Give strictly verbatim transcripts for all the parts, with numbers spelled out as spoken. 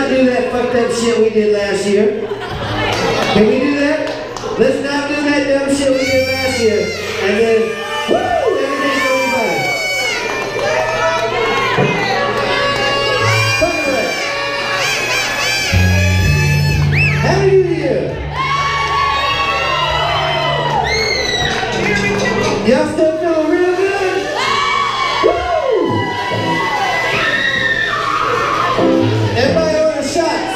not do that fucked up shit we did last year. Can we do that? Let's not do that dumb shit we did last year. And then, woo, everything's gonna be fine. Fuck it. Happy New Year. Y'all still feeling real good? Woo! Everybody order shots.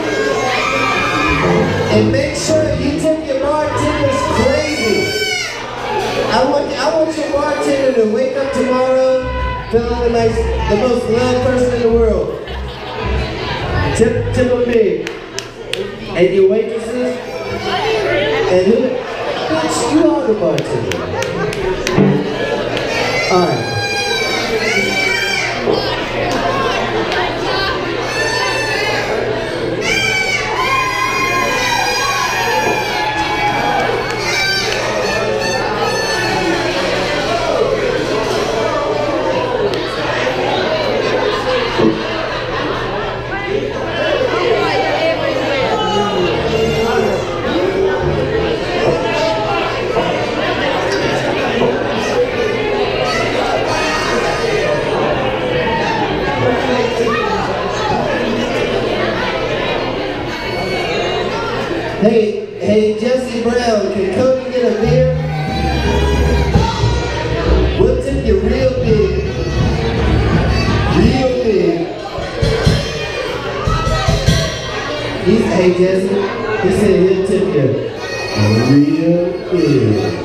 And make sure you tip your bartenders crazy. I want I want your bartender to wake up tomorrow feeling like the most loved person in the world. Tip tip them big. And your waitresses. And who? Bitch, you are the bartender. Alright. Hey, hey, Jesse Brown, can Cody get a beer? We'll tip you real big. Real big. He's, hey, Jesse, he said he'll tip you real big.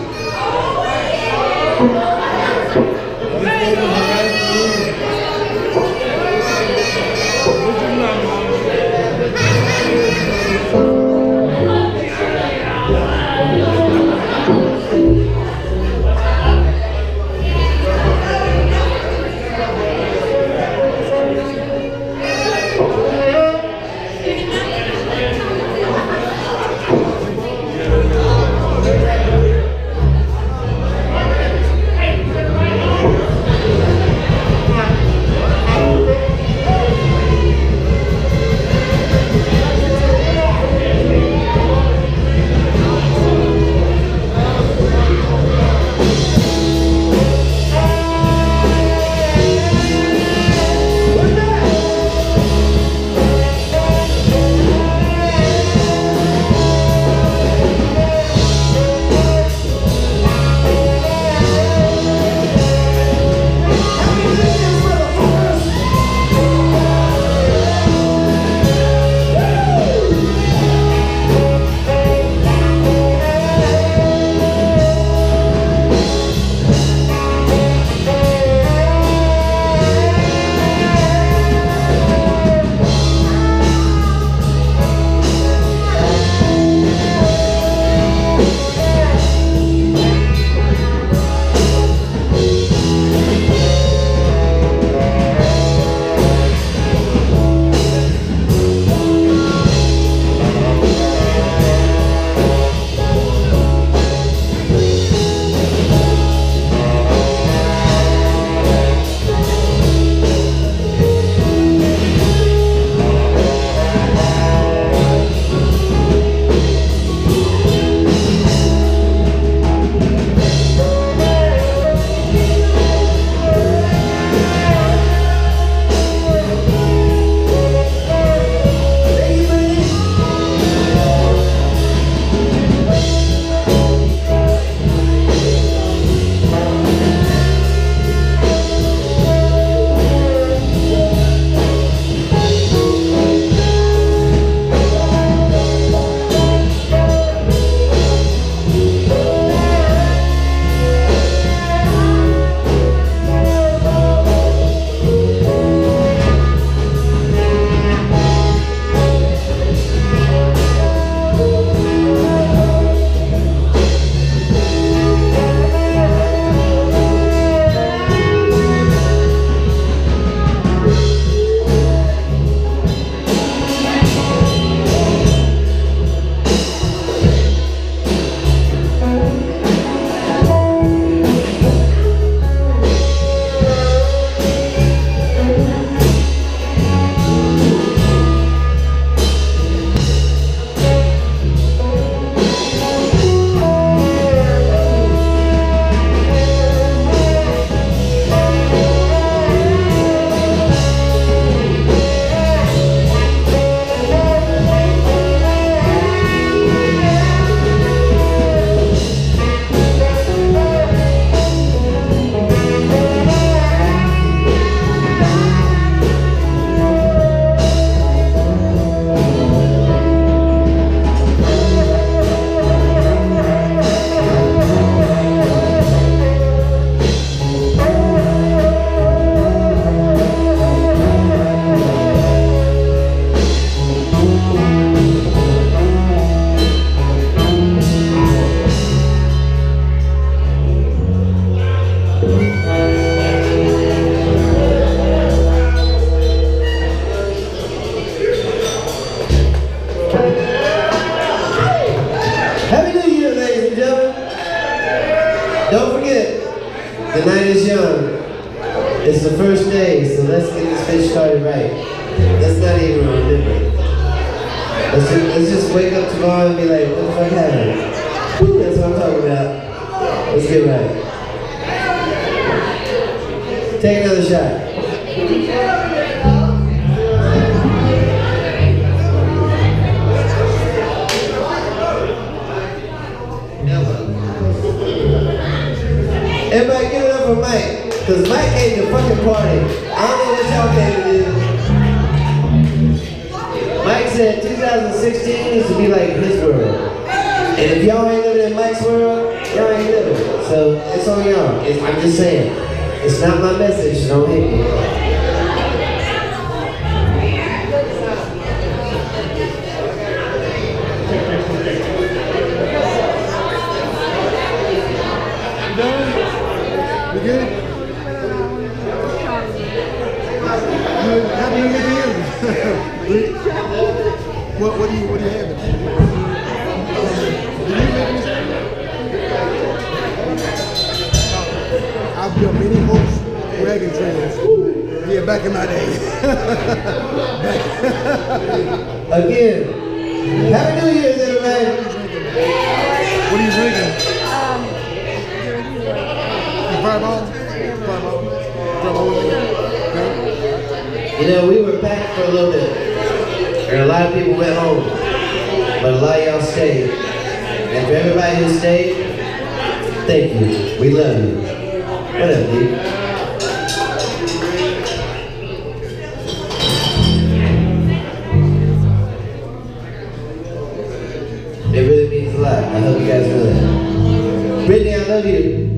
The night is young. It's the first day, so let's get this bitch started right. Let's not even remember. Let's just, let's just wake up tomorrow and be like, what the fuck happened? Woo, that's what I'm talking about. Let's get right. Take another shot. Everybody give it up for Mike, because Mike came to fucking party. I don't know what y'all came to do. Mike said two thousand sixteen is to be like his world. And if y'all ain't living in Mike's world, y'all ain't living. So it's on y'all. I'm just saying. It's not my message, so don't hate me. You good? Happy New Year to you. What, what do you, what do you have? Did you make anything? I've built many horse wagon trails. Yeah, back in my day. Again, Happy New Year's, everybody. What are you drinking? Um, Fireball? Fireball? Fireball? You know, we were back for a little bit, and a lot of people went home, but a lot of y'all stayed. And for everybody who stayed, thank you. We love you. What up, dude? It really means a lot. I hope you guys know that. Brittany, I love you.